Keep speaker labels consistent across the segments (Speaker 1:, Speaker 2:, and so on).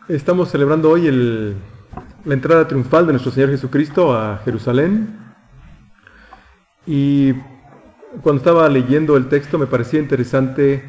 Speaker 1: Estamos celebrando hoy la entrada triunfal de nuestro Señor Jesucristo a Jerusalén. Y cuando estaba leyendo el texto me parecía interesante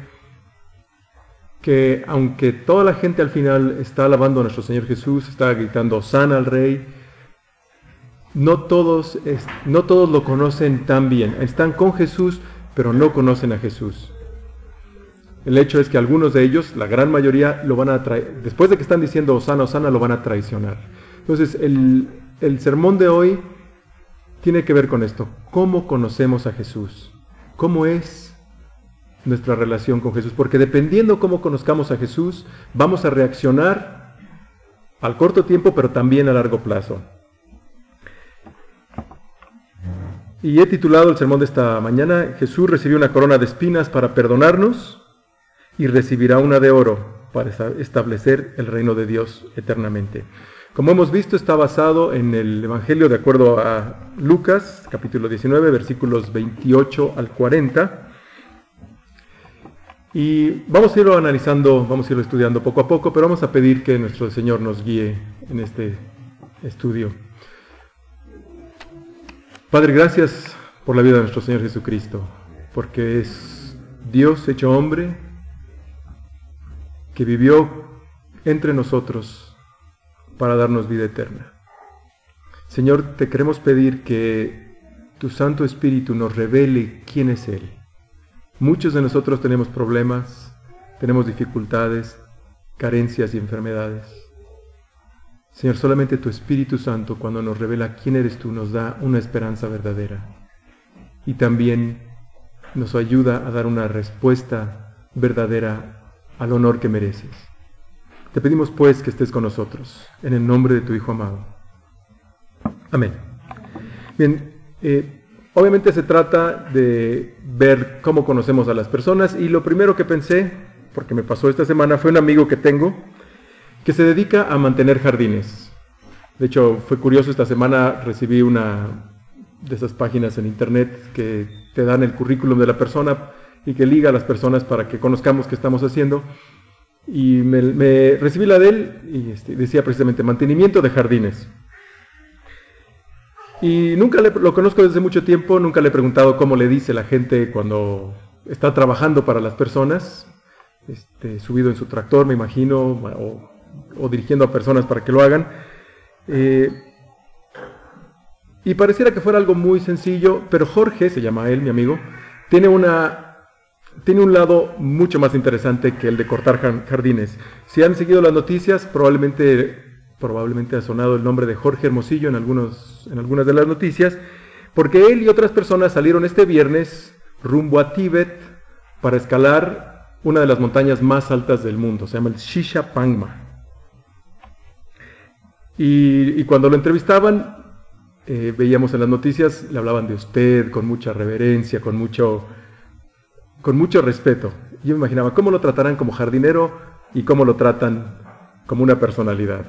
Speaker 1: que aunque toda la gente al final está alabando a nuestro Señor Jesús, está gritando Hosana al Rey, no todos lo conocen tan bien. Están con Jesús, pero no conocen a Jesús. El hecho es que algunos de ellos, la gran mayoría, lo van a después de que están diciendo Hosana, Hosana, lo van a traicionar. Entonces, el sermón de hoy tiene que ver con esto. ¿Cómo conocemos a Jesús? ¿Cómo es nuestra relación con Jesús? Porque dependiendo cómo conozcamos a Jesús, vamos a reaccionar al corto tiempo, pero también a largo plazo. Y he titulado el sermón de esta mañana, Jesús recibió una corona de espinas para perdonarnos y recibirá una de oro para establecer el reino de Dios eternamente. Como hemos visto, está basado en el Evangelio de acuerdo a Lucas, capítulo 19, versículos 28 al 40. Y vamos a irlo analizando, vamos a irlo estudiando poco a poco, pero vamos a pedir que nuestro Señor nos guíe en este estudio. Padre, gracias por la vida de nuestro Señor Jesucristo, porque es Dios hecho hombre, que vivió entre nosotros para darnos vida eterna. Señor, te queremos pedir que tu Santo Espíritu nos revele quién es Él. Muchos de nosotros tenemos problemas, tenemos dificultades, carencias y enfermedades. Señor, solamente tu Espíritu Santo, cuando nos revela quién eres tú, nos da una esperanza verdadera. Y también nos ayuda a dar una respuesta verdadera al honor que mereces. Te pedimos pues que estés con nosotros, en el nombre de tu Hijo amado. Amén. Bien, obviamente se trata de ver cómo conocemos a las personas, y lo primero que pensé, porque me pasó esta semana, fue un amigo que tengo, que se dedica a mantener jardines. De hecho, fue curioso, esta semana recibí una de esas páginas en internet que te dan el currículum de la persona y que liga a las personas para que conozcamos qué estamos haciendo. Y me recibí la de él y decía precisamente mantenimiento de jardines. Y nunca lo conozco desde mucho tiempo, nunca le he preguntado cómo le dice la gente cuando está trabajando para las personas, subido en su tractor, me imagino, o dirigiendo a personas para que lo hagan. Y pareciera que fuera algo muy sencillo, pero Jorge, se llama él, mi amigo, tiene un lado mucho más interesante que el de cortar jardines. Si han seguido las noticias, probablemente ha sonado el nombre de Jorge Hermosillo en algunas de las noticias, porque él y otras personas salieron este viernes rumbo a Tíbet para escalar una de las montañas más altas del mundo, se llama el Shisha Pangma. Y cuando lo entrevistaban, veíamos en las noticias, le hablaban de usted con mucha reverencia, con mucho respeto. Yo me imaginaba cómo lo tratarán como jardinero y cómo lo tratan como una personalidad.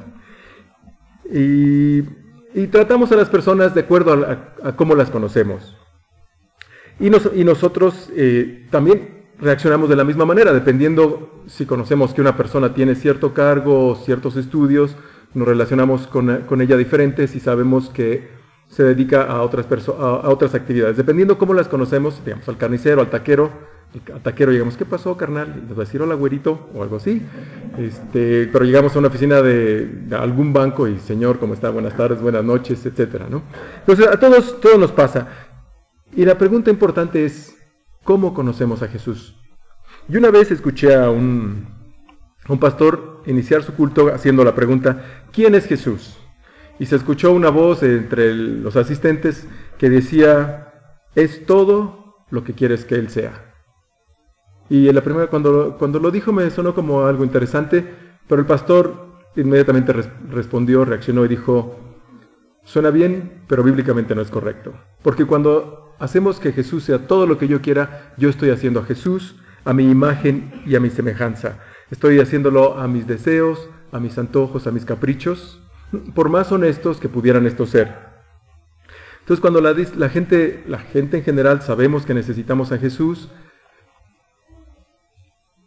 Speaker 1: Y tratamos a las personas de acuerdo a cómo las conocemos. Y nosotros también reaccionamos de la misma manera, dependiendo si conocemos que una persona tiene cierto cargo o ciertos estudios, nos relacionamos con ella diferente si sabemos que se dedica a otras actividades. Dependiendo cómo las conocemos, digamos, al carnicero, al taquero, llegamos, ¿qué pasó, carnal? Y nos va a decir, hola, güerito, o algo así. Pero llegamos a una oficina de algún banco y, señor, ¿cómo está? Buenas tardes, buenas noches, etcétera, ¿no? Entonces, a todos nos pasa. Y la pregunta importante es, ¿cómo conocemos a Jesús? Y una vez escuché a un pastor iniciar su culto haciendo la pregunta, ¿quién es Jesús? Y se escuchó una voz entre los asistentes que decía, es todo lo que quieres que Él sea. Y en la primera, cuando lo dijo, me sonó como algo interesante, pero el pastor inmediatamente reaccionó y dijo, suena bien, pero bíblicamente no es correcto. Porque cuando hacemos que Jesús sea todo lo que yo quiera, yo estoy haciendo a Jesús a mi imagen y a mi semejanza. Estoy haciéndolo a mis deseos, a mis antojos, a mis caprichos, por más honestos que pudieran estos ser. Entonces, cuando la gente en general sabemos que necesitamos a Jesús,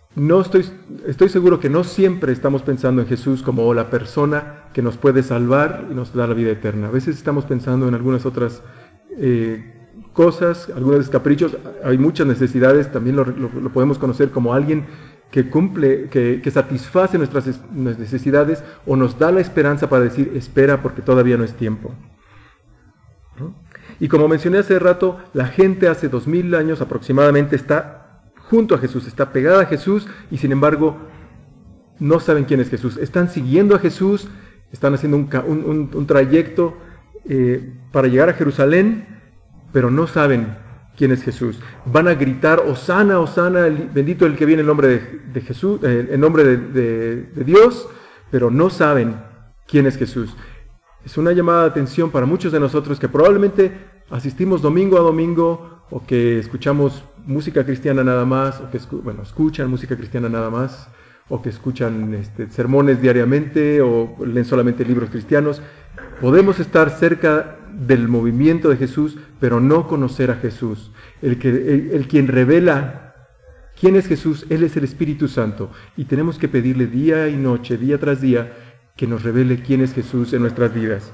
Speaker 1: estoy seguro que no siempre estamos pensando en Jesús como la persona que nos puede salvar y nos da la vida eterna. A veces estamos pensando en algunas otras cosas, algunos caprichos. Hay muchas necesidades, también lo podemos conocer como alguien que cumple, que satisface nuestras necesidades o nos da la esperanza para decir, espera porque todavía no es tiempo, ¿no? Y como mencioné hace rato, la gente hace 2000 años aproximadamente está junto a Jesús, está pegada a Jesús y sin embargo no saben quién es Jesús. Están siguiendo a Jesús, están haciendo un trayecto para llegar a Jerusalén, pero no saben quién es Jesús. Van a gritar, Hosana, Hosana, bendito el que viene en nombre de Jesús, en nombre de Dios, pero no saben quién es Jesús. Es una llamada de atención para muchos de nosotros que probablemente asistimos domingo a domingo o que escuchamos música cristiana nada más, o que escuchan música cristiana nada más, o que escuchan sermones diariamente, o leen solamente libros cristianos. Podemos estar cerca del movimiento de Jesús, pero no conocer a Jesús. El quien revela quién es Jesús, Él es el Espíritu Santo, y tenemos que pedirle día y noche, día tras día, que nos revele quién es Jesús en nuestras vidas.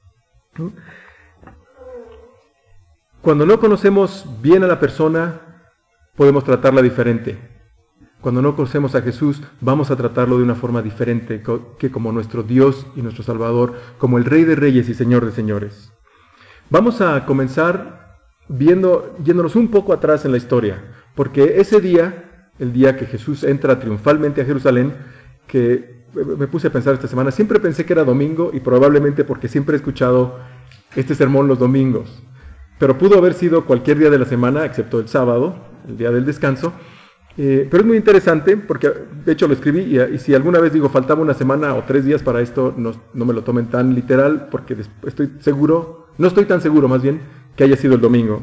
Speaker 1: Cuando no conocemos bien a la persona, podemos tratarla diferente. Cuando no conocemos a Jesús, vamos a tratarlo de una forma diferente que como nuestro Dios y nuestro Salvador, como el Rey de Reyes y Señor de Señores. Vamos a comenzar yéndonos un poco atrás en la historia, porque ese día, el día que Jesús entra triunfalmente a Jerusalén, que me puse a pensar esta semana, siempre pensé que era domingo y probablemente porque siempre he escuchado este sermón los domingos, pero pudo haber sido cualquier día de la semana, excepto el sábado, el día del descanso. Pero es muy interesante porque de hecho lo escribí y si alguna vez digo faltaba una semana o 3 días para esto, no me lo tomen tan literal porque no estoy tan seguro más bien que haya sido el domingo.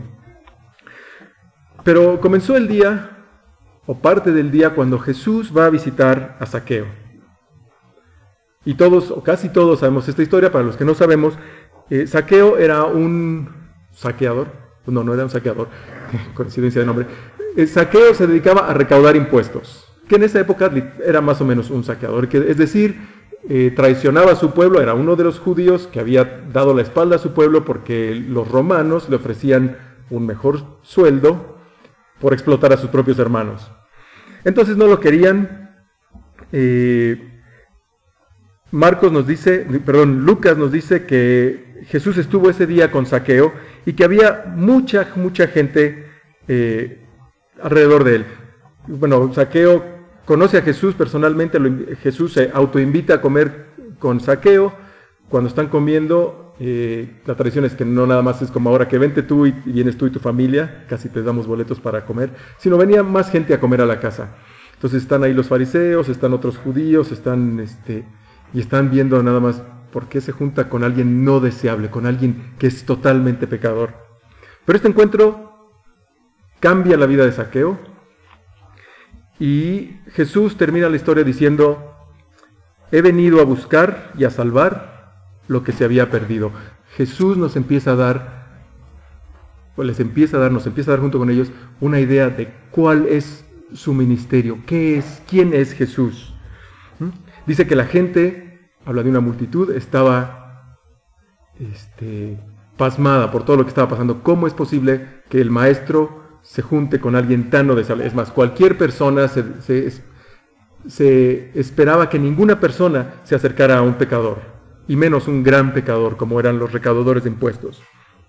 Speaker 1: Pero comenzó el día o parte del día cuando Jesús va a visitar a Zaqueo. Y todos o casi todos sabemos esta historia. Para los que no sabemos, Zaqueo era un saqueador. No era un saqueador, coincidencia de nombre. Zaqueo se dedicaba a recaudar impuestos, que en esa época era más o menos un saqueador, es decir, traicionaba a su pueblo, era uno de los judíos que había dado la espalda a su pueblo porque los romanos le ofrecían un mejor sueldo por explotar a sus propios hermanos. Entonces no lo querían. Lucas nos dice que Jesús estuvo ese día con Zaqueo y que había mucha gente alrededor de él. Bueno, Zaqueo conoce a Jesús personalmente, Jesús se autoinvita a comer con Zaqueo. Cuando están comiendo, la tradición es que no nada más es como ahora que vente tú y vienes tú y tu familia, casi te damos boletos para comer, sino venía más gente a comer a la casa. Entonces están ahí los fariseos, están otros judíos, y están viendo nada más por qué se junta con alguien no deseable, con alguien que es totalmente pecador. Pero este encuentro cambia la vida de Zaqueo y Jesús termina la historia diciendo: he venido a buscar y a salvar lo que se había perdido. Jesús nos empieza a dar junto con ellos una idea de cuál es su ministerio, quién es Jesús. Dice que la gente, habla de una multitud, estaba pasmada por todo lo que estaba pasando. ¿Cómo es posible que el maestro se junte con alguien tan no deseable? Es más, cualquier persona se esperaba que ninguna persona se acercara a un pecador, y menos un gran pecador como eran los recaudadores de impuestos.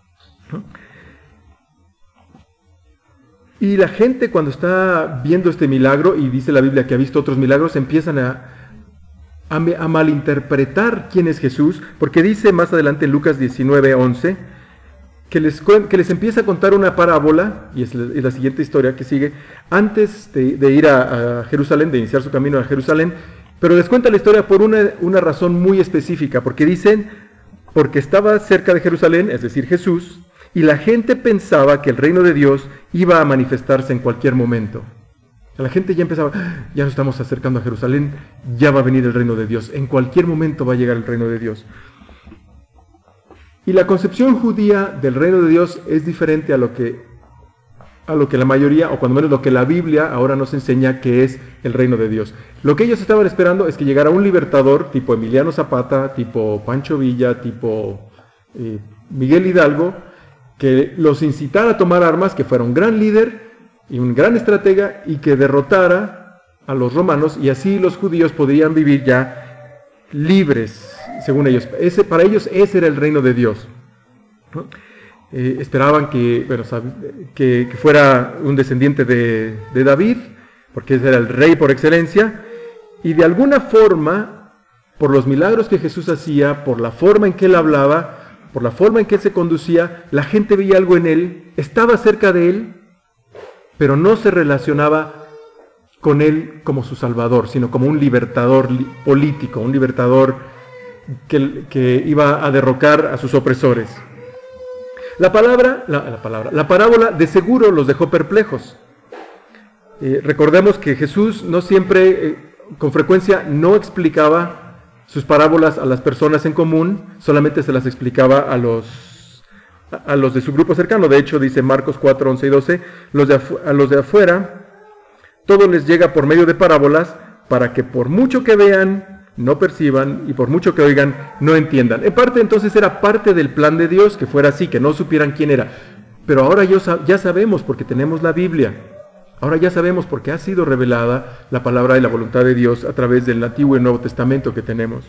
Speaker 1: Y la gente, cuando está viendo este milagro, y dice la Biblia que ha visto otros milagros, empiezan a malinterpretar quién es Jesús, porque dice más adelante en Lucas 19:11 que les empieza a contar una parábola, y es la siguiente historia que sigue, antes de ir a Jerusalén, de iniciar su camino a Jerusalén, pero les cuenta la historia por una razón muy específica, porque estaba cerca de Jerusalén, es decir, Jesús, y la gente pensaba que el reino de Dios iba a manifestarse en cualquier momento. La gente ya empezaba, ya nos estamos acercando a Jerusalén, ya va a venir el reino de Dios, en cualquier momento va a llegar el reino de Dios. Y la concepción judía del reino de Dios es diferente a lo que a lo que la mayoría, o cuando menos lo que la Biblia ahora nos enseña que es el reino de Dios. Lo que ellos estaban esperando es que llegara un libertador tipo Emiliano Zapata, tipo Pancho Villa, tipo Miguel Hidalgo, que los incitara a tomar armas, que fuera un gran líder y un gran estratega y que derrotara a los romanos, y así los judíos podrían vivir ya libres, según ellos. Para ellos ese era el reino de Dios, ¿no? Esperaban que fuera un descendiente de David, porque ese era el rey por excelencia, y de alguna forma, por los milagros que Jesús hacía, por la forma en que él hablaba, por la forma en que él se conducía, la gente veía algo en él, estaba cerca de él, pero no se relacionaba con él como su salvador, sino como un libertador político, un libertador que iba a derrocar a sus opresores. La parábola de seguro los dejó perplejos. Recordemos que Jesús no siempre, con frecuencia, no explicaba sus parábolas a las personas en común, solamente se las explicaba a los de su grupo cercano. De hecho, dice Marcos 4, 11 y 12, a los de afuera, todo les llega por medio de parábolas, para que por mucho que vean, no perciban, y por mucho que oigan, no entiendan. En parte, entonces, era parte del plan de Dios que fuera así, que no supieran quién era. Pero ahora ya sabemos, porque tenemos la Biblia. Ahora ya sabemos porque ha sido revelada la palabra y la voluntad de Dios a través del Antiguo y Nuevo Testamento que tenemos.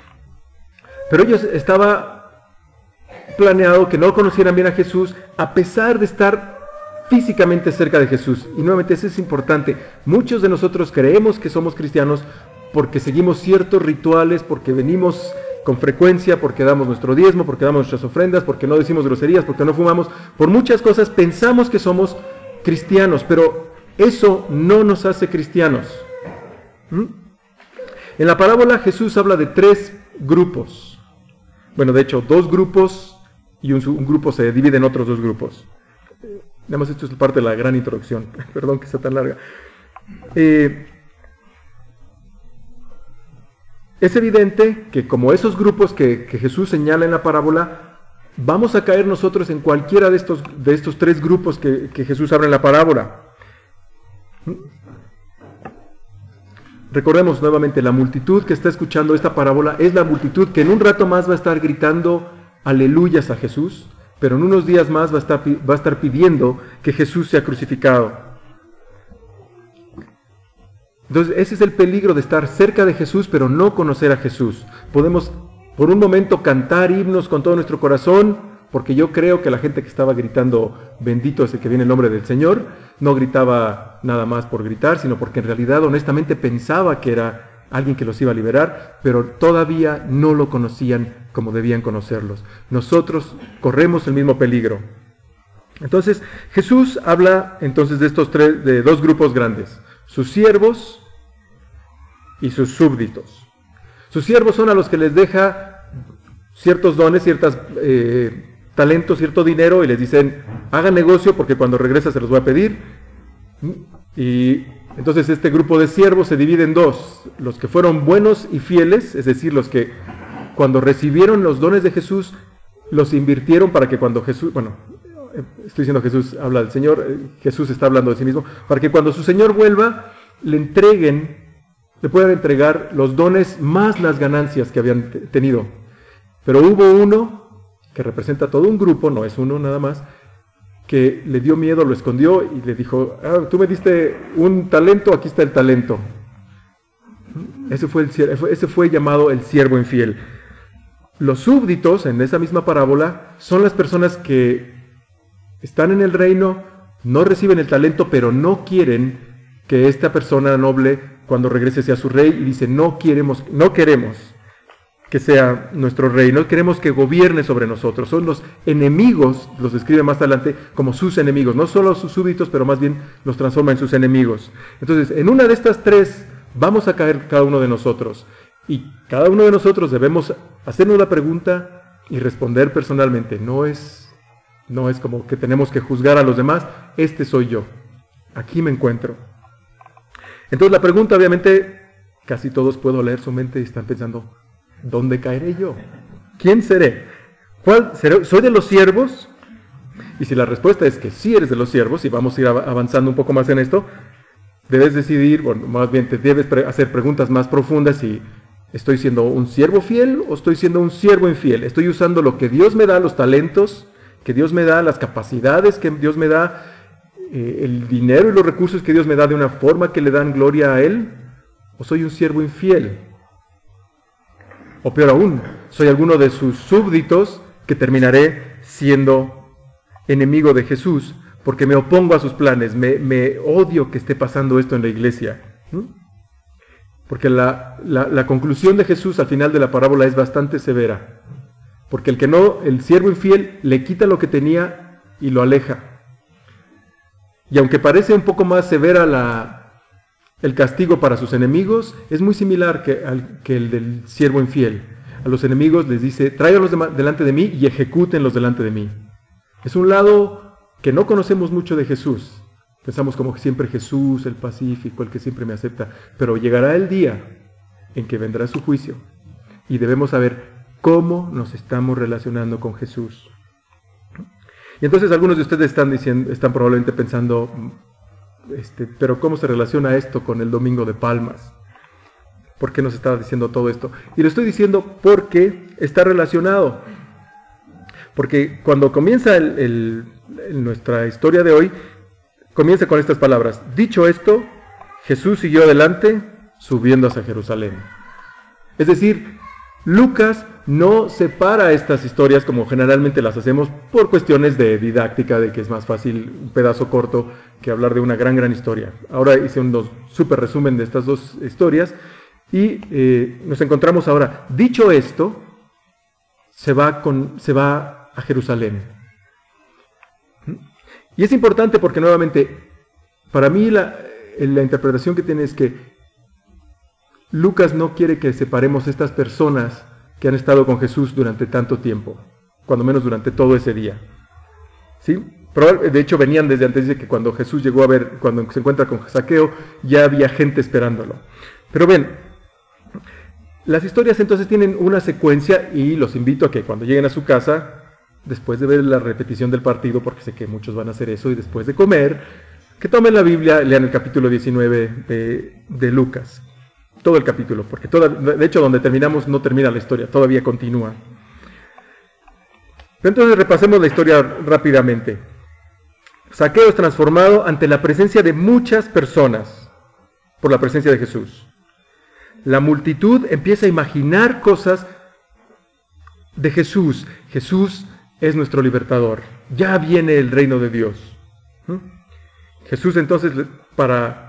Speaker 1: Pero ellos estaba planeado que no conocieran bien a Jesús, a pesar de estar físicamente cerca de Jesús. Y nuevamente eso es importante. Muchos de nosotros creemos que somos cristianos porque seguimos ciertos rituales, porque venimos con frecuencia, porque damos nuestro diezmo, porque damos nuestras ofrendas, porque no decimos groserías, porque no fumamos. Por muchas cosas pensamos que somos cristianos, pero eso no nos hace cristianos. En la parábola Jesús habla de 3 grupos. Bueno, de hecho, 2 grupos y un grupo se divide en otros 2 grupos. Nada más esto es parte de la gran introducción. Perdón que sea tan larga. Es evidente que como esos grupos que Jesús señala en la parábola, vamos a caer nosotros en cualquiera de estos 3 grupos que Jesús habla en la parábola. Recordemos nuevamente, la multitud que está escuchando esta parábola es la multitud que en un rato más va a estar gritando aleluyas a Jesús, pero en unos días más va a estar pidiendo que Jesús sea crucificado. Entonces ese es el peligro de estar cerca de Jesús pero no conocer a Jesús. Podemos por un momento cantar himnos con todo nuestro corazón, porque yo creo que la gente que estaba gritando bendito es el que viene el nombre del Señor, no gritaba nada más por gritar, sino porque en realidad honestamente pensaba que era alguien que los iba a liberar, pero todavía no lo conocían como debían conocerlos. Nosotros corremos el mismo peligro. Entonces Jesús habla entonces de 2 grupos grandes: sus siervos y sus súbditos. Sus siervos son a los que les deja ciertos dones, ciertos talentos, cierto dinero, y les dicen, hagan negocio porque cuando regresa se los voy a pedir. Y entonces este grupo de siervos se divide en 2: los que fueron buenos y fieles, es decir, los que cuando recibieron los dones de Jesús, los invirtieron para que cuando Jesús, estoy diciendo Jesús, habla del Señor, Jesús está hablando de sí mismo, para que cuando su Señor vuelva, le puedan entregar los dones más las ganancias que habían tenido. Pero hubo uno que representa todo un grupo, no es uno nada más, que le dio miedo, lo escondió y le dijo, tú me diste un talento, aquí está el talento. Ese fue llamado el siervo infiel. Los súbditos, en esa misma parábola, son las personas que están en el reino, no reciben el talento, pero no quieren que esta persona noble, cuando regrese, sea su rey, y dicen, no queremos que sea nuestro rey, no queremos que gobierne sobre nosotros. Son los enemigos, los describe más adelante como sus enemigos, no solo sus súbditos, pero más bien los transforma en sus enemigos. Entonces, en una de estas 3 vamos a caer cada uno de nosotros, y cada uno de nosotros debemos hacernos la pregunta y responder personalmente. No es como que tenemos que juzgar a los demás. Este soy yo, aquí me encuentro. Entonces la pregunta, obviamente, casi todos puedo leer su mente y están pensando, ¿dónde caeré yo? ¿Quién seré? ¿Soy de los siervos? Y si la respuesta es que sí eres de los siervos, y vamos a ir avanzando un poco más en esto, debes decidir, bueno, más bien te debes hacer preguntas más profundas si estoy siendo un siervo fiel o estoy siendo un siervo infiel. Estoy usando lo que Dios me da, los talentos que Dios me da, las capacidades que Dios me da, el dinero y los recursos que Dios me da de una forma que le dan gloria a Él, o soy un siervo infiel. O peor aún, soy alguno de sus súbditos que terminaré siendo enemigo de Jesús porque me opongo a sus planes, me odio que esté pasando esto en la iglesia. Porque la conclusión de Jesús al final de la parábola es bastante severa. Porque el siervo infiel le quita lo que tenía y lo aleja. Y aunque parece un poco más severa el castigo para sus enemigos, es muy similar que el del siervo infiel. A los enemigos les dice, tráiganlos delante de mí y ejecútenlos delante de mí. Es un lado que no conocemos mucho de Jesús. Pensamos como que siempre Jesús, el pacífico, el que siempre me acepta. Pero llegará el día en que vendrá su juicio y debemos saber cómo nos estamos relacionando con Jesús. Y entonces algunos de ustedes están probablemente pensando, pero ¿cómo se relaciona esto con el Domingo de Palmas? ¿Por qué nos está diciendo todo esto? Y lo estoy diciendo porque está relacionado. Porque cuando comienza nuestra historia de hoy, comienza con estas palabras. Dicho esto, Jesús siguió adelante, subiendo hacia Jerusalén. Es decir, Lucas no separa estas historias como generalmente las hacemos por cuestiones de didáctica, de que es más fácil un pedazo corto que hablar de una gran historia. Ahora hice un súper resumen de estas dos historias y nos encontramos ahora. Dicho esto, se va a Jerusalén. Y es importante porque nuevamente, para mí la interpretación que tiene es que Lucas no quiere que separemos estas personas que han estado con Jesús durante tanto tiempo, cuando menos durante todo ese día. ¿Sí? De hecho venían desde antes, de que cuando Jesús llegó cuando se encuentra con Zaqueo, ya había gente esperándolo. Pero ven, las historias entonces tienen una secuencia y los invito a que cuando lleguen a su casa, después de ver la repetición del partido, porque sé que muchos van a hacer eso, y después de comer, que tomen la Biblia, lean el capítulo 19 de Lucas. Todo el capítulo, porque de hecho donde terminamos no termina la historia, todavía continúa. Entonces repasemos la historia rápidamente. Zaqueo es transformado ante la presencia de muchas personas, por la presencia de Jesús. La multitud empieza a imaginar cosas de Jesús. Jesús es nuestro libertador. Ya viene el reino de Dios. Jesús entonces, para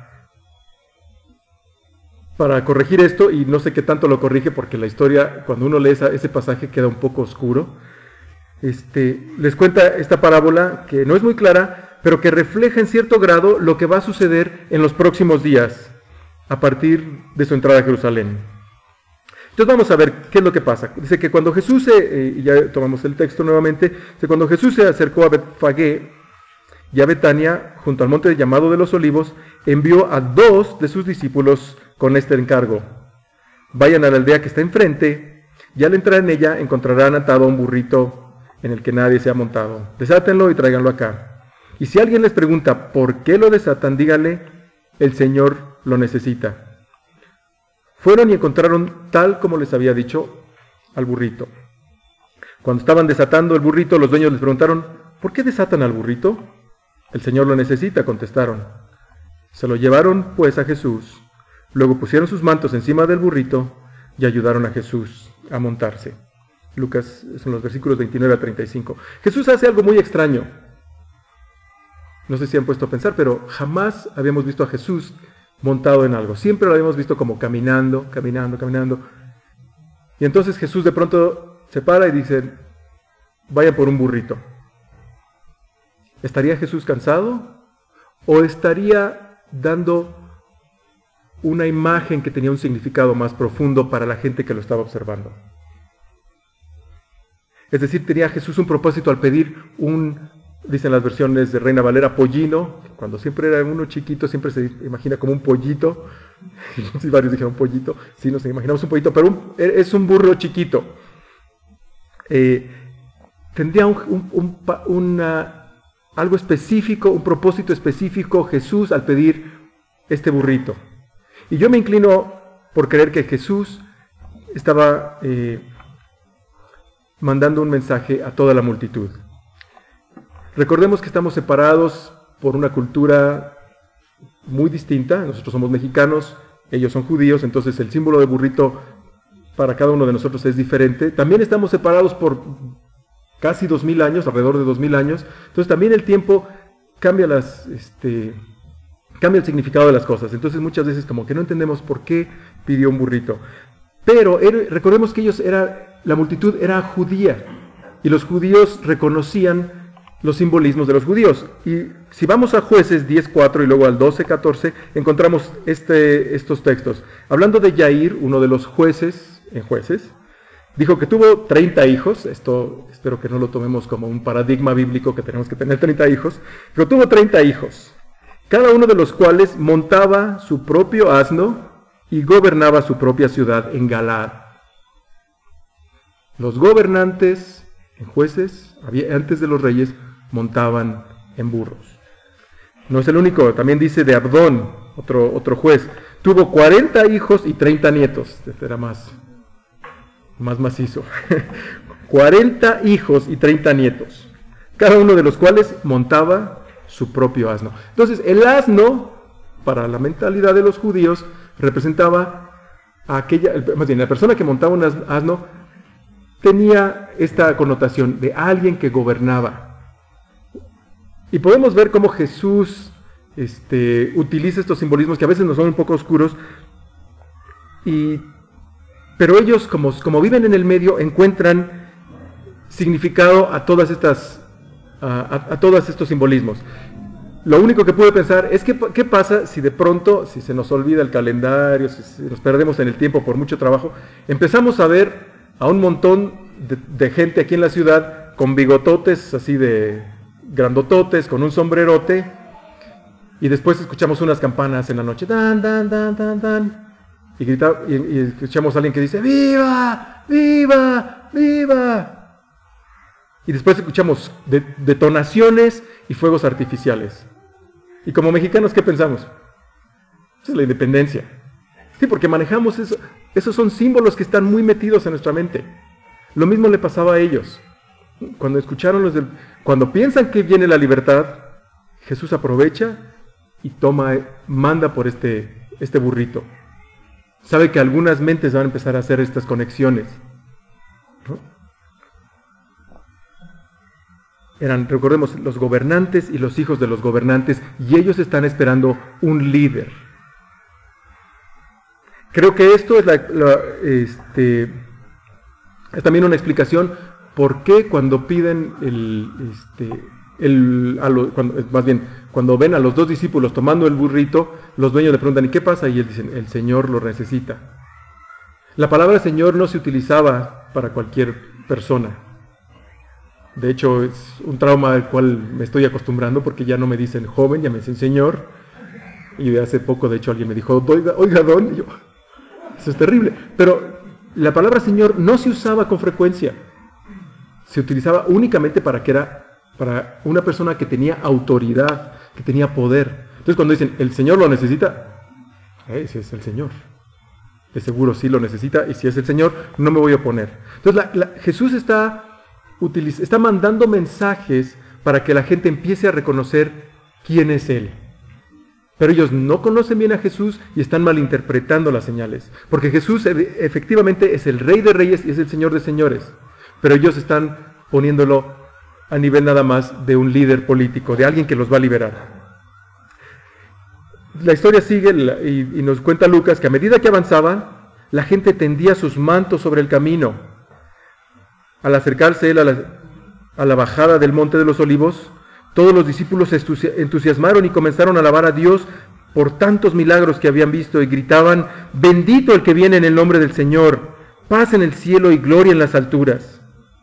Speaker 1: corregir esto, y no sé qué tanto lo corrige porque la historia, cuando uno lee ese pasaje, queda un poco oscuro, les cuenta esta parábola que no es muy clara, pero que refleja en cierto grado lo que va a suceder en los próximos días, a partir de su entrada a Jerusalén. Entonces vamos a ver qué es lo que pasa. Dice que cuando Jesús y ya tomamos el texto nuevamente, dice, cuando Jesús se acercó a Betfagé y a Betania, junto al monte llamado de los Olivos, envió a 2 de sus discípulos con este encargo. Vayan a la aldea que está enfrente, y al entrar en ella encontrarán atado a un burrito en el que nadie se ha montado. Desátenlo y tráiganlo acá. Y si alguien les pregunta por qué lo desatan, díganle, el Señor lo necesita. Fueron y encontraron tal como les había dicho al burrito. Cuando estaban desatando el burrito, los dueños les preguntaron, ¿por qué desatan al burrito? El Señor lo necesita, contestaron. Se lo llevaron pues a Jesús. Luego pusieron sus mantos encima del burrito y ayudaron a Jesús a montarse. Lucas, son los versículos 29 a 35. Jesús hace algo muy extraño. No sé si han puesto a pensar, pero jamás habíamos visto a Jesús montado en algo. Siempre lo habíamos visto como caminando. Y entonces Jesús de pronto se para y dice, vayan por un burrito. ¿Estaría Jesús cansado? ¿O estaría dando una imagen que tenía un significado más profundo para la gente que lo estaba observando? Es decir, tenía Jesús un propósito al pedir dicen las versiones de Reina Valera, pollino. Cuando siempre era uno chiquito, siempre se imagina como un pollito. Sí, varios dijeron pollito. Sí, nos imaginamos un pollito, pero es un burro chiquito. Tendría algo específico, un propósito específico Jesús al pedir este burrito. Y yo me inclino por creer que Jesús estaba mandando un mensaje a toda la multitud. Recordemos que estamos separados por una cultura muy distinta. Nosotros somos mexicanos, ellos son judíos, entonces el símbolo de burrito para cada uno de nosotros es diferente. También estamos separados por casi 2000 años, alrededor de 2000 años. Entonces también el tiempo cambia cambia el significado de las cosas. Entonces muchas veces como que no entendemos por qué pidió un burrito. Pero recordemos que la multitud era judía y los judíos reconocían los simbolismos de los judíos. Y si vamos a Jueces 10:4 y luego al 12:14, encontramos estos textos. Hablando de Yair, uno de los jueces en Jueces, dijo que tuvo 30 hijos. Esto espero que no lo tomemos como un paradigma bíblico que tenemos que tener 30 hijos. Pero tuvo 30 hijos, cada uno de los cuales montaba su propio asno y gobernaba su propia ciudad en Galaad. Los gobernantes en Jueces, antes de los reyes, montaban en burros. No es el único, también dice de Abdón, otro juez, tuvo 40 hijos y 30 nietos. Este era más macizo. 40 hijos y 30 nietos, cada uno de los cuales montaba su propio asno. Entonces, el asno, para la mentalidad de los judíos, representaba la persona que montaba un asno tenía esta connotación de alguien que gobernaba. Y podemos ver cómo Jesús utiliza estos simbolismos que a veces nos son un poco oscuros, pero ellos, como viven en el medio, encuentran significado a todos estos simbolismos. Lo único que pude pensar es ¿qué pasa si de pronto, si se nos olvida el calendario, si nos perdemos en el tiempo por mucho trabajo, empezamos a ver a un montón de gente aquí en la ciudad con bigototes así de grandototes, con un sombrerote, y después escuchamos unas campanas en la noche, dan, dan, dan, dan, dan, y escuchamos a alguien que dice, ¡viva! ¡Viva! ¡Viva! Y después escuchamos detonaciones y fuegos artificiales. Y como mexicanos, ¿qué pensamos? Esa es la independencia. Sí, porque manejamos eso. Esos son símbolos que están muy metidos en nuestra mente. Lo mismo le pasaba a ellos. Cuando escucharon cuando piensan que viene la libertad, Jesús aprovecha y manda por este burrito. Sabe que algunas mentes van a empezar a hacer estas conexiones, ¿no? Recordemos, los gobernantes y los hijos de los gobernantes, y ellos están esperando un líder. Creo que esto es también una explicación por qué cuando piden cuando ven a los dos discípulos tomando el burrito, los dueños le preguntan, ¿y qué pasa? Y ellos dicen, el Señor lo necesita. La palabra Señor no se utilizaba para cualquier persona. De hecho, es un trauma al cual me estoy acostumbrando porque ya no me dicen joven, ya me dicen Señor. Y de hace poco, de hecho, alguien me dijo, oiga, don, y yo, eso es terrible. Pero la palabra Señor no se usaba con frecuencia. Se utilizaba únicamente para una persona que tenía autoridad, que tenía poder. Entonces cuando dicen, el Señor lo necesita, ese es el Señor. De seguro sí lo necesita, y si es el Señor, no me voy a oponer. Entonces Jesús está mandando mensajes para que la gente empiece a reconocer quién es Él. Pero ellos no conocen bien a Jesús y están malinterpretando las señales. Porque Jesús efectivamente es el Rey de Reyes y es el Señor de Señores. Pero ellos están poniéndolo a nivel nada más de un líder político, de alguien que los va a liberar. La historia sigue y nos cuenta Lucas que a medida que avanzaban, la gente tendía sus mantos sobre el camino. Al acercarse él a la bajada del Monte de los Olivos, todos los discípulos se entusiasmaron y comenzaron a alabar a Dios por tantos milagros que habían visto y gritaban, bendito el que viene en el nombre del Señor, paz en el cielo y gloria en las alturas.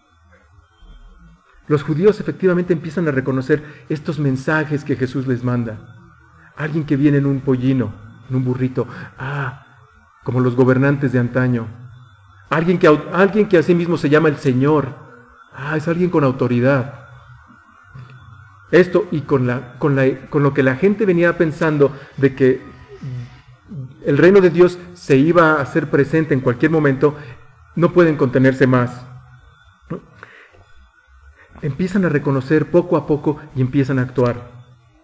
Speaker 1: Los judíos efectivamente empiezan a reconocer estos mensajes que Jesús les manda. Alguien que viene en un pollino, en un burrito, como los gobernantes de antaño. Alguien que a sí mismo se llama el Señor. Es alguien con autoridad. Esto y con lo que la gente venía pensando de que el reino de Dios se iba a hacer presente en cualquier momento, no pueden contenerse más. ¿No? Empiezan a reconocer poco a poco y empiezan a actuar.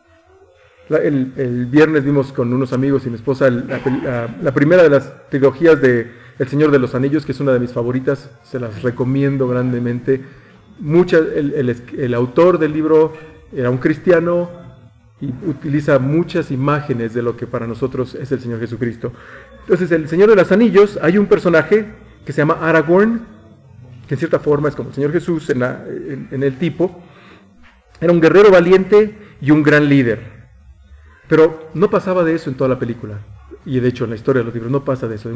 Speaker 1: El viernes vimos con unos amigos y mi esposa la primera de las trilogías de El Señor de los Anillos, que es una de mis favoritas, se las recomiendo grandemente. El autor del libro era un cristiano y utiliza muchas imágenes de lo que para nosotros es el Señor Jesucristo. Entonces, El Señor de los Anillos, hay un personaje que se llama Aragorn, que en cierta forma es como el Señor Jesús en el tipo. Era un guerrero valiente y un gran líder. Pero no pasaba de eso en toda la película. Y de hecho en la historia de los libros no pasa de eso.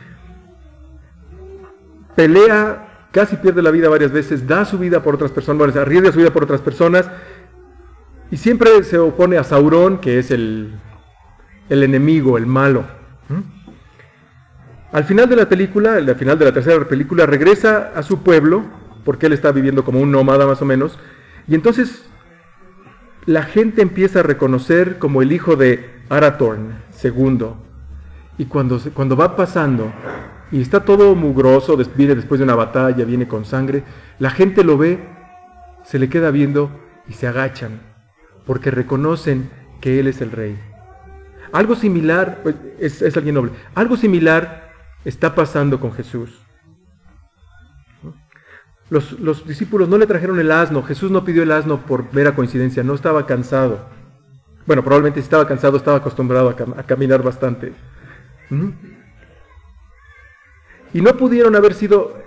Speaker 1: Pelea, casi pierde la vida varias veces, da su vida por otras personas, arriesga su vida por otras personas. Y siempre se opone a Sauron, que es el enemigo, el malo. Al final de la película, al final de la tercera película, regresa a su pueblo, porque él está viviendo como un nómada más o menos. Y entonces la gente empieza a reconocer como el hijo de Arathorn II. Y cuando va pasando, y está todo mugroso, viene después de una batalla, viene con sangre, la gente lo ve, se le queda viendo y se agachan, porque reconocen que él es el rey. Algo similar, es alguien noble, algo similar está pasando con Jesús. Los discípulos no le trajeron el asno. Jesús no pidió el asno por mera coincidencia, no estaba cansado. Bueno, probablemente si estaba cansado, estaba acostumbrado a caminar bastante. Y no pudieron haber sido...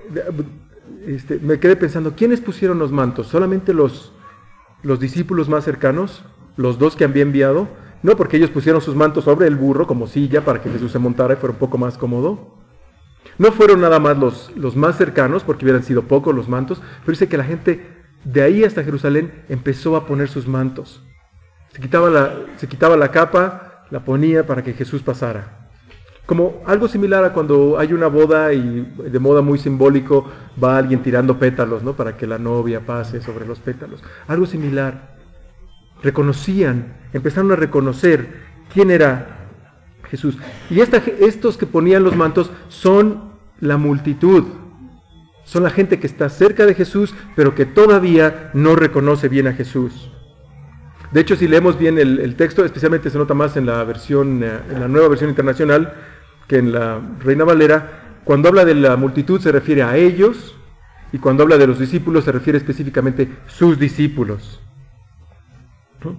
Speaker 1: me quedé pensando, ¿quiénes pusieron los mantos? ¿Solamente los discípulos más cercanos? ¿Los dos que había enviado? No, porque ellos pusieron sus mantos sobre el burro como silla para que Jesús se montara y fuera un poco más cómodo. No fueron nada más los más cercanos, porque hubieran sido pocos los mantos, pero dice que la gente de ahí hasta Jerusalén empezó a poner sus mantos. Se quitaba la capa, la ponía para que Jesús pasara. Como algo similar a cuando hay una boda y de moda muy simbólico va alguien tirando pétalos, ¿no? Para que la novia pase sobre los pétalos. Algo similar. Reconocían, empezaron a reconocer quién era Jesús. Y estos que ponían los mantos son la multitud. Son la gente que está cerca de Jesús, pero que todavía no reconoce bien a Jesús. De hecho, si leemos bien el texto, especialmente se nota más en la nueva versión internacional que en la Reina Valera, cuando habla de la multitud se refiere a ellos, y cuando habla de los discípulos se refiere específicamente a sus discípulos. ¿No?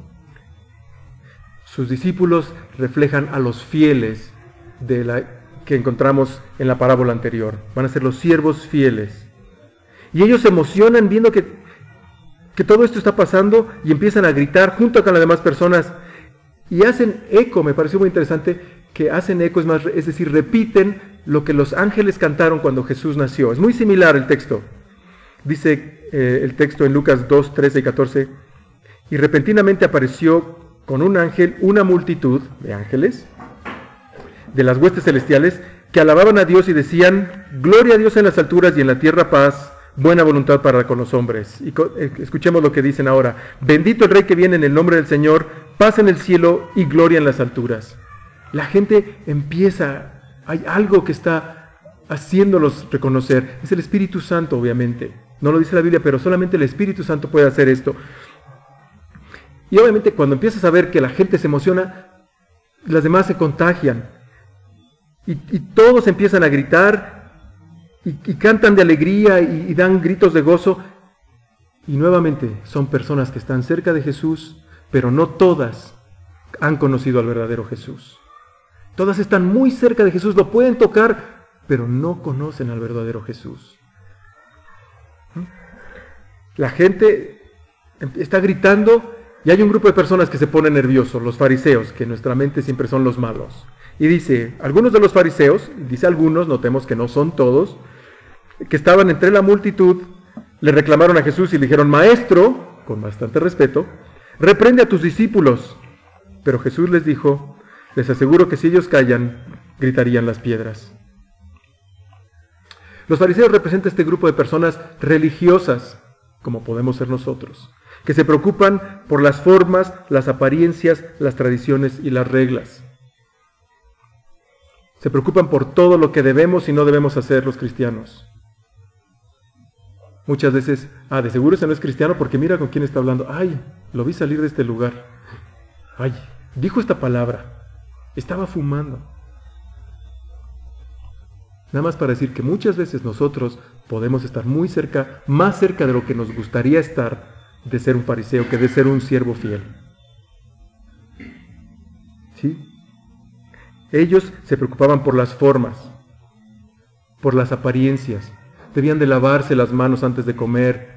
Speaker 1: Sus discípulos reflejan a los fieles que encontramos en la parábola anterior. Van a ser los siervos fieles. Y ellos se emocionan viendo que todo esto está pasando y empiezan a gritar junto con las demás personas y hacen eco. Me pareció muy interesante que hacen eco, es decir, repiten lo que los ángeles cantaron cuando Jesús nació. Es muy similar el texto. Dice el texto en Lucas 2, 13 y 14, y repentinamente apareció con un ángel una multitud de ángeles de las huestes celestiales que alababan a Dios y decían: gloria a Dios en las alturas y en la tierra paz, buena voluntad para con los hombres. Y escuchemos lo que dicen ahora: bendito el Rey que viene en el nombre del Señor, paz en el cielo y gloria en las alturas. La gente empieza, hay algo que está haciéndolos reconocer. Es el Espíritu Santo, obviamente. No lo dice la Biblia, pero solamente el Espíritu Santo puede hacer esto. Y obviamente cuando empiezas a ver que la gente se emociona, las demás se contagian. Y todos empiezan a gritar y cantan de alegría y dan gritos de gozo. Y nuevamente son personas que están cerca de Jesús, pero no todas han conocido al verdadero Jesús. Todas están muy cerca de Jesús, lo pueden tocar, pero no conocen al verdadero Jesús. La gente está gritando y hay un grupo de personas que se ponen nerviosos, los fariseos, que en nuestra mente siempre son los malos. Y dice, algunos de los fariseos, dice algunos, notemos que no son todos, que estaban entre la multitud, le reclamaron a Jesús y le dijeron: maestro, con bastante respeto, reprende a tus discípulos. Pero Jesús les dijo: les aseguro que si ellos callan, gritarían las piedras. Los fariseos representan este grupo de personas religiosas, como podemos ser nosotros. que se preocupan por las formas, las apariencias, las tradiciones y las reglas. Se preocupan por todo lo que debemos y no debemos hacer los cristianos. Muchas veces, de seguro ese no es cristiano porque mira con quién está hablando. Ay, lo vi salir de este lugar. Ay, dijo esta palabra. Estaba fumando. Nada más para decir que muchas veces nosotros podemos estar muy cerca, más cerca de lo que nos gustaría estar de ser un fariseo que de ser un siervo fiel. ¿Sí? Ellos se preocupaban por las formas, por las apariencias. Debían de lavarse las manos antes de comer,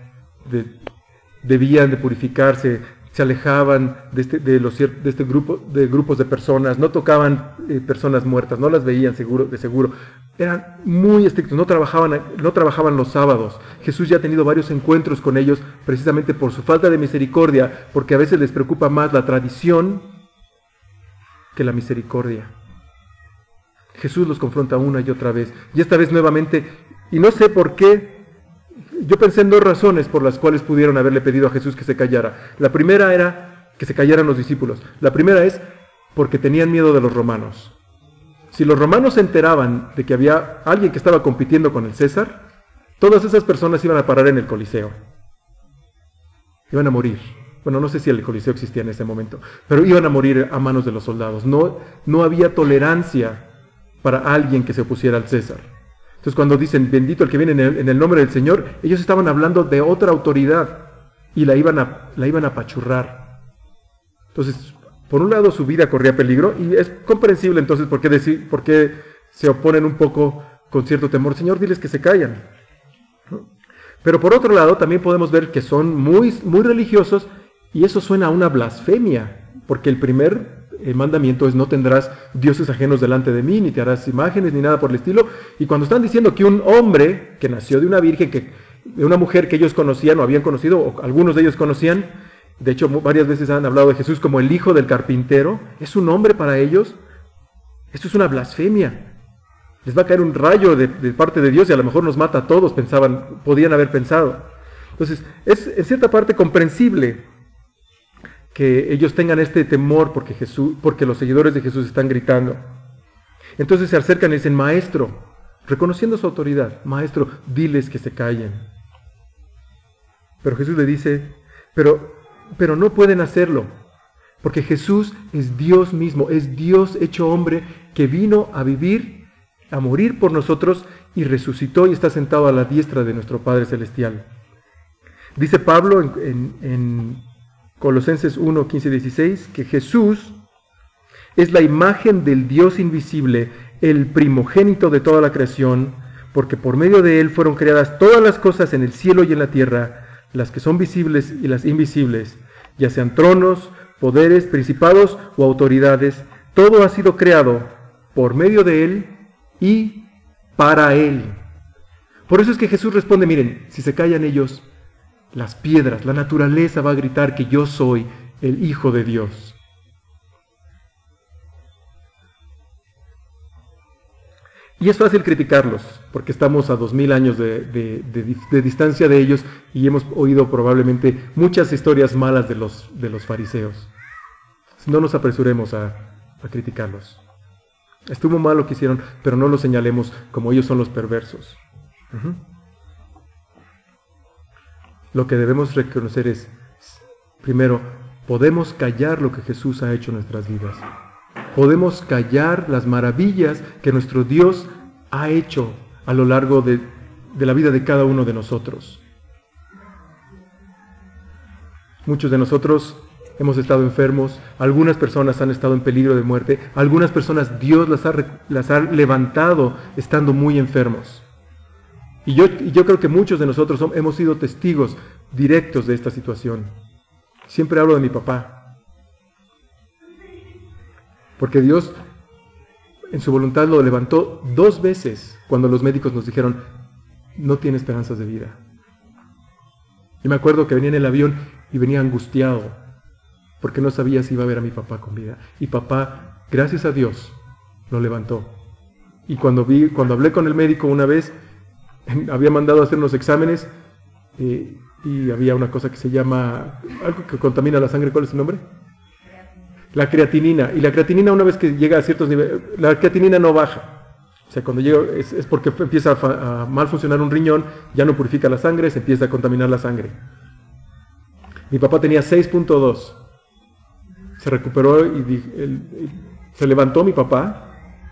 Speaker 1: debían de purificarse, se alejaban de grupos de personas, no tocaban personas muertas, no las veían de seguro. Eran muy estrictos, no trabajaban los sábados. Jesús ya ha tenido varios encuentros con ellos precisamente por su falta de misericordia, porque a veces les preocupa más la tradición que la misericordia. Jesús los confronta una y otra vez, y esta vez nuevamente, y no sé por qué. Yo pensé en dos razones por las cuales pudieron haberle pedido a Jesús que se callara. La primera era que se callaran los discípulos. La primera es porque tenían miedo de los romanos. Si los romanos se enteraban de que había alguien que estaba compitiendo con el César, todas esas personas iban a parar en el Coliseo. Iban a morir. Bueno, no sé si el Coliseo existía en ese momento, pero iban a morir a manos de los soldados. No había tolerancia para alguien que se opusiera al César. Entonces cuando dicen, bendito el que viene en el nombre del Señor, ellos estaban hablando de otra autoridad y la iban a apachurrar. Entonces, por un lado su vida corría peligro y es comprensible entonces por qué se oponen un poco con cierto temor. Señor, diles que se callan. Pero por otro lado también podemos ver que son muy, muy religiosos y eso suena a una blasfemia, porque el primer mandamiento es: no tendrás dioses ajenos delante de mí, ni te harás imágenes, ni nada por el estilo. Y cuando están diciendo que un hombre que nació de una virgen, de una mujer que ellos conocían o habían conocido, o algunos de ellos conocían, de hecho varias veces han hablado de Jesús como el hijo del carpintero, es un hombre para ellos. Esto es una blasfemia. Les va a caer un rayo de parte de Dios y a lo mejor nos mata a todos, podían haber pensado. Entonces, es en cierta parte comprensible que ellos tengan este temor porque los seguidores de Jesús están gritando. Entonces se acercan y dicen: Maestro, reconociendo su autoridad, Maestro, diles que se callen. Pero Jesús le dice, pero no pueden hacerlo, porque Jesús es Dios mismo, es Dios hecho hombre que vino a vivir, a morir por nosotros y resucitó y está sentado a la diestra de nuestro Padre Celestial. Dice Pablo en Colosenses 1, 15 y 16, que Jesús es la imagen del Dios invisible, el primogénito de toda la creación, porque por medio de él fueron creadas todas las cosas en el cielo y en la tierra, las que son visibles y las invisibles, ya sean tronos, poderes, principados o autoridades. Todo ha sido creado por medio de él y para él. Por eso es que Jesús responde: miren, si se callan ellos, las piedras, la naturaleza va a gritar que yo soy el Hijo de Dios. Y es fácil criticarlos, porque estamos a 2000 años de distancia de ellos y hemos oído probablemente muchas historias malas de los fariseos. No nos apresuremos a criticarlos. Estuvo mal lo que hicieron, pero no los señalemos como ellos son los perversos. Lo que debemos reconocer es, primero, podemos callar lo que Jesús ha hecho en nuestras vidas. Podemos callar las maravillas que nuestro Dios ha hecho a lo largo de la vida de cada uno de nosotros. Muchos de nosotros hemos estado enfermos, algunas personas han estado en peligro de muerte, algunas personas Dios las ha levantado estando muy enfermos. Y yo creo que muchos de nosotros hemos sido testigos directos de esta situación. Siempre hablo de mi papá. Porque Dios en su voluntad lo levantó 2 veces cuando los médicos nos dijeron: no tiene esperanzas de vida. Y me acuerdo que venía en el avión y venía angustiado porque no sabía si iba a ver a mi papá con vida. Y papá, gracias a Dios, lo levantó. Y cuando hablé con el médico una vez, había mandado a hacer unos exámenes y y había una cosa que se llama, algo que contamina la sangre, ¿cuál es su nombre? La creatinina. Y la creatinina, una vez que llega a ciertos niveles, la creatinina no baja. O sea, cuando llega es porque empieza a mal funcionar un riñón, ya no purifica la sangre, se empieza a contaminar la sangre. Mi papá tenía 6.2. Se recuperó y se levantó mi papá.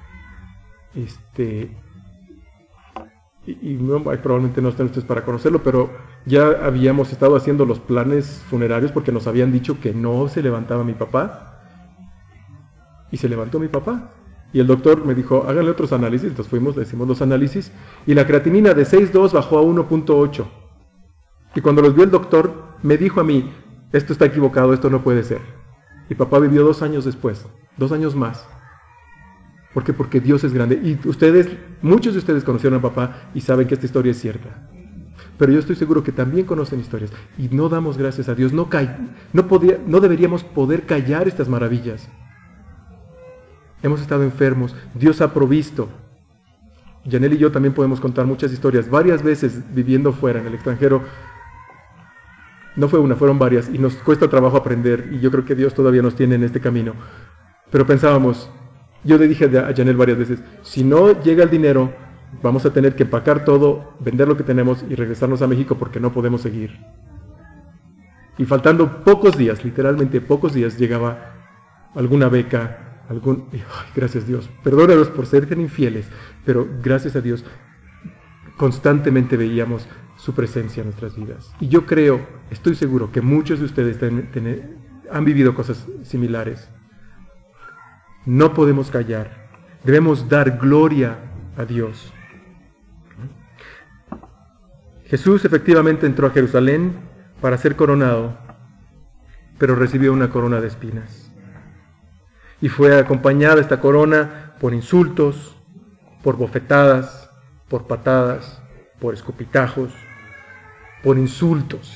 Speaker 1: Probablemente no estén ustedes para conocerlo, pero ya habíamos estado haciendo los planes funerarios porque nos habían dicho que no se levantaba mi papá. Y se levantó mi papá. Y el doctor me dijo, háganle otros análisis. Entonces fuimos, le hicimos los análisis. Y la creatinina de 6.2 bajó a 1.8. Y cuando los vio el doctor, me dijo a mí, esto está equivocado, esto no puede ser. Y papá vivió 2 años después, 2 años más. ¿Por qué? Porque Dios es grande. Y muchos de ustedes conocieron a papá y saben que esta historia es cierta. Pero yo estoy seguro que también conocen historias. Y no damos gracias a Dios. No deberíamos poder callar estas maravillas. Hemos estado enfermos. Dios ha provisto. Yanel y yo también podemos contar muchas historias. Varias veces viviendo fuera, en el extranjero. No fue una, fueron varias. Y nos cuesta trabajo aprender. Y yo creo que Dios todavía nos tiene en este camino. Pero pensábamos, yo le dije a Yanel varias veces, si no llega el dinero, vamos a tener que empacar todo, vender lo que tenemos y regresarnos a México porque no podemos seguir. Y faltando pocos días, literalmente pocos días, llegaba alguna beca, gracias Dios, perdónanos por ser tan infieles, pero gracias a Dios constantemente veíamos su presencia en nuestras vidas. Y yo creo, estoy seguro que muchos de ustedes han vivido cosas similares. No podemos callar, debemos dar gloria a Dios. Jesús efectivamente entró a Jerusalén para ser coronado, pero recibió una corona de espinas. Y fue acompañada esta corona por insultos, por bofetadas, por patadas, por escupitajos, por insultos.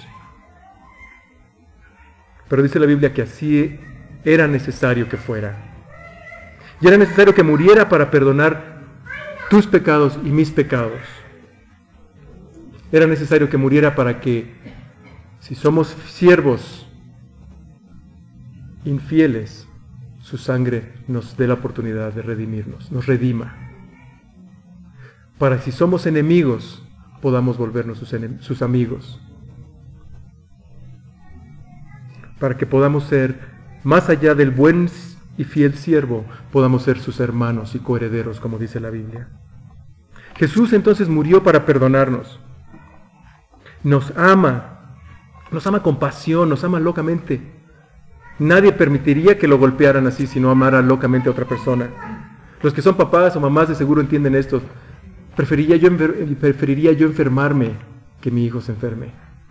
Speaker 1: Pero dice la Biblia que así era necesario que fuera. Y era necesario que muriera para perdonar tus pecados y mis pecados. Era necesario que muriera para que, si somos siervos infieles, su sangre nos dé la oportunidad de redimirnos, nos redima. Para si somos enemigos, podamos volvernos sus amigos. Para que podamos ser, más allá del buen y fiel siervo, podamos ser sus hermanos y coherederos, como dice la Biblia. Jesús entonces murió para perdonarnos. Nos ama con pasión, nos ama locamente. Nadie permitiría que lo golpearan así si no amara locamente a otra persona. Los que son papás o mamás de seguro entienden esto. Preferiría yo enfermarme que mi hijo se enferme.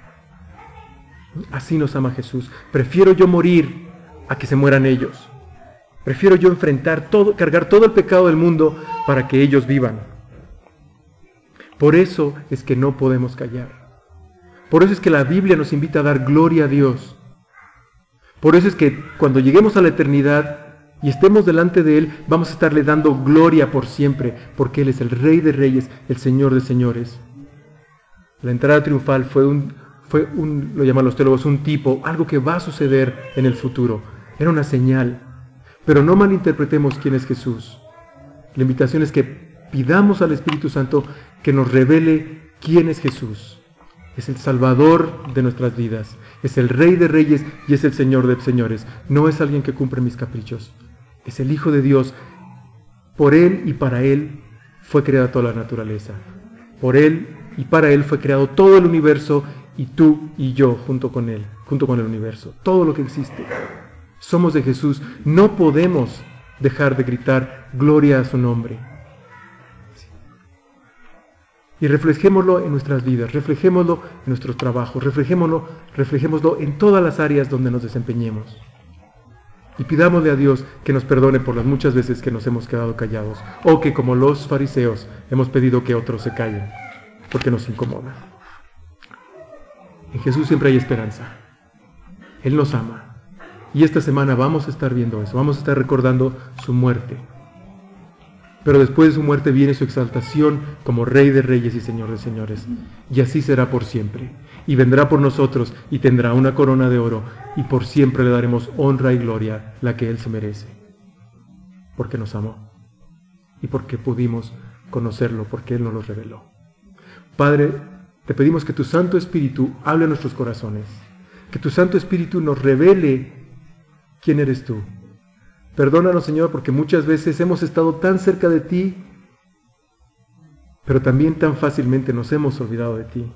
Speaker 1: Así nos ama Jesús. Prefiero yo morir a que se mueran ellos. Prefiero yo cargar todo el pecado del mundo para que ellos vivan. Por eso es que no podemos callar. Por eso es que la Biblia nos invita a dar gloria a Dios. Por eso es que cuando lleguemos a la eternidad y estemos delante de Él, vamos a estarle dando gloria por siempre, porque Él es el Rey de Reyes, el Señor de Señores. La entrada triunfal lo llaman los teólogos, un tipo, algo que va a suceder en el futuro. Era una señal. Pero no malinterpretemos quién es Jesús. La invitación es que pidamos al Espíritu Santo que nos revele quién es Jesús. Es el Salvador de nuestras vidas. Es el Rey de Reyes y es el Señor de Señores. No es alguien que cumple mis caprichos. Es el Hijo de Dios. Por Él y para Él fue creada toda la naturaleza. Por Él y para Él fue creado todo el universo y tú y yo junto con Él, junto con el universo. Todo lo que existe. Somos de Jesús. No podemos dejar de gritar gloria a su nombre. Y reflejémoslo en nuestras vidas, reflejémoslo en nuestros trabajos, reflejémoslo en todas las áreas donde nos desempeñemos. Y pidámosle a Dios que nos perdone por las muchas veces que nos hemos quedado callados, o que como los fariseos hemos pedido que otros se callen, porque nos incomoda. En Jesús siempre hay esperanza. Él nos ama. Y esta semana vamos a estar viendo eso, vamos a estar recordando su muerte. pero después de su muerte viene su exaltación como Rey de Reyes y Señor de Señores, y así será por siempre. Y vendrá por nosotros y tendrá una corona de oro, y por siempre le daremos honra y gloria, la que Él se merece, porque nos amó y porque pudimos conocerlo, porque Él nos lo reveló. Padre, te pedimos que tu Santo Espíritu hable a nuestros corazones, que tu Santo Espíritu nos revele quién eres tú. Perdónanos, Señor, porque muchas veces hemos estado tan cerca de ti, pero también tan fácilmente nos hemos olvidado de ti.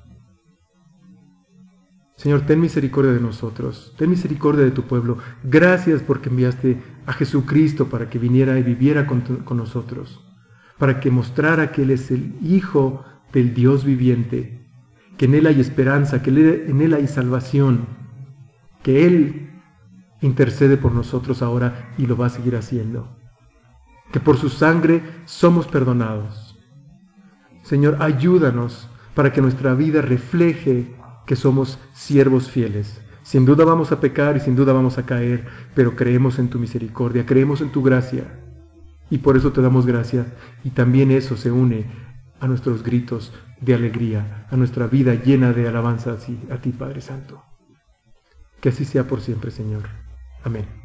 Speaker 1: Señor, ten misericordia de nosotros, ten misericordia de tu pueblo. Gracias porque enviaste a Jesucristo para que viniera y viviera con nosotros, para que mostrara que Él es el Hijo del Dios viviente, que en Él hay esperanza, que en Él hay salvación, que Él intercede por nosotros ahora y lo va a seguir haciendo, que por su sangre somos perdonados. Señor, ayúdanos para que nuestra vida refleje que somos siervos fieles. Sin duda vamos a pecar y sin duda vamos a caer, pero creemos en tu misericordia, creemos en tu gracia, y por eso te damos gracias, y también eso se une a nuestros gritos de alegría, a nuestra vida llena de alabanza a ti, Padre Santo. Que así sea por siempre, Señor. Amén.